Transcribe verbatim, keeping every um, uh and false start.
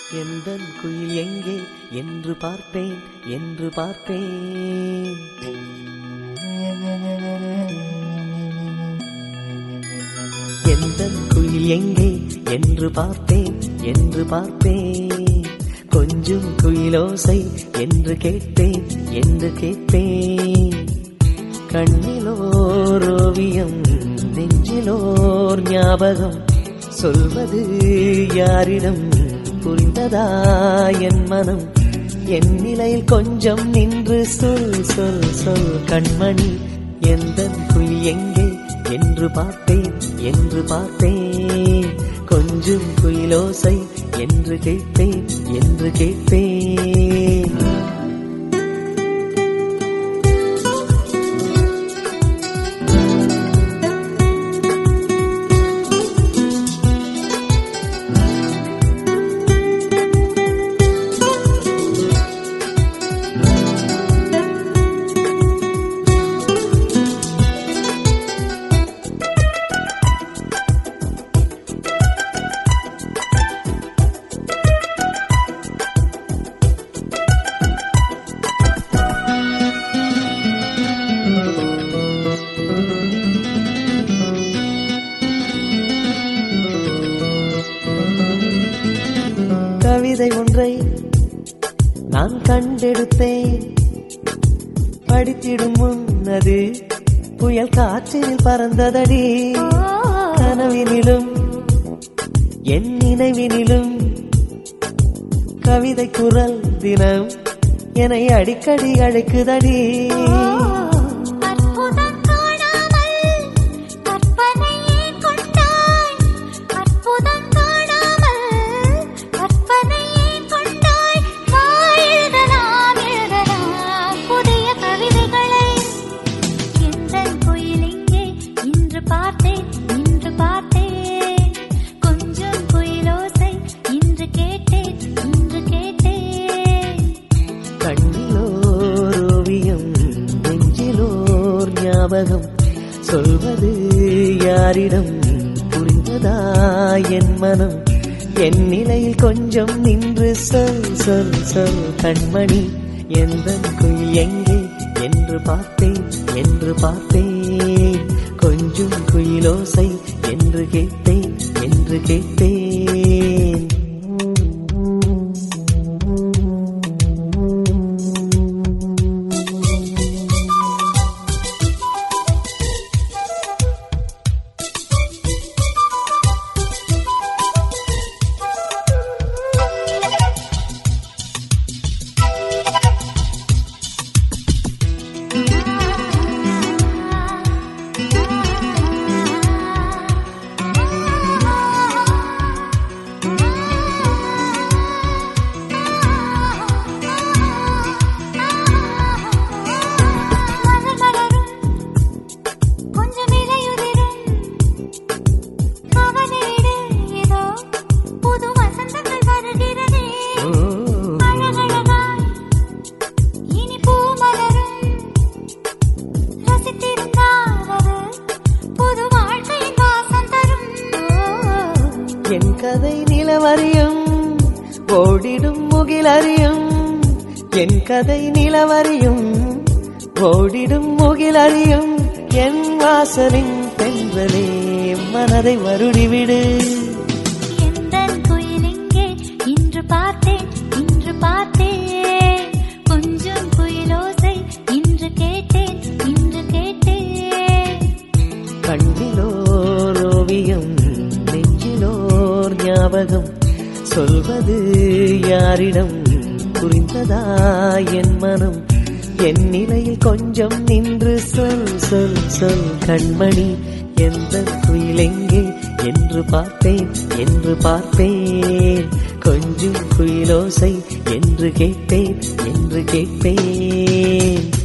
எந்தன் குயில் எங்கே என்று பார்ப்பேன் என்று பார்ப்பேன். எந்தன் குயில் எங்கே என்று பார்ப்பேன் என்று பார்ப்பேன். கொஞ்சம் குயிலோசை என்று கேட்பேன் என்று கேட்பேன். கண்ணிலோர் ஓவியம் நெஞ்சிலோர் ஞாபகம் சொல்வது யாரிடம் புரிந்ததா என் மனம். என் நிலையில் கொஞ்சம் நின்று சொல் சொல் சொல் கண்மணி. எந்தன் குயில் எங்கே என்று பார்ப்பேன் என்று பார்ப்பேன். கொஞ்சம் குயிலோசை என்று கேட்பேன் என்று கேட்பேன். கவிதை ஒன்றை நான் கண்டெடுத்தேன். படித்திடும் முன்னது புயல் காற்றில் பறந்ததடி. கனவினிலும் என் நினைவினிலும் கவிதை குரல் தினம் என்னை அடிக்கடி அழைக்குதடி. சொல்வது யாரிடம் புரிந்ததா என் மனம். என் நிலையில் கொஞ்சம் நின்று சொல் சொல் சொல் கண்மணி. எந்தன் குயில் எங்கே என்று பார்ப்பேன் என்று பார்ப்பேன். கொஞ்சம் குயிலோசை என்று கேட்பேன் என்று கேட்பேன். என் கதை நிலவரியும் ஓடிடும் முகிலறியும். என் கதை நிலவரியும் ஓடிடும் முகிலறியும். என் வாசலின் பெண்களே மனதை வருடிவிடு. எந்தன் குயில் எங்கே இன்று பார்த்தேன் இன்று பார்த்தேன். கொஞ்சம் குயிலோசை இன்று கேட்டேன் இன்று கேட்டேன். கண்ணிலோர் ஓவியம் நெஞ்சிலோர் ஞாபகம் சொல்வது யாரிடம் புரிந்ததா என் மனம். என் நிலையில் கொஞ்சம் நின்று சொல் சொல் சொல் கண்மணி. எந்தன் குயில் எங்கே என்று பார்ப்பேன் என்று பார்ப்பேன். கொஞ்சம் குயிலோசை என்று கேட்பேன் என்று கேட்பேன்.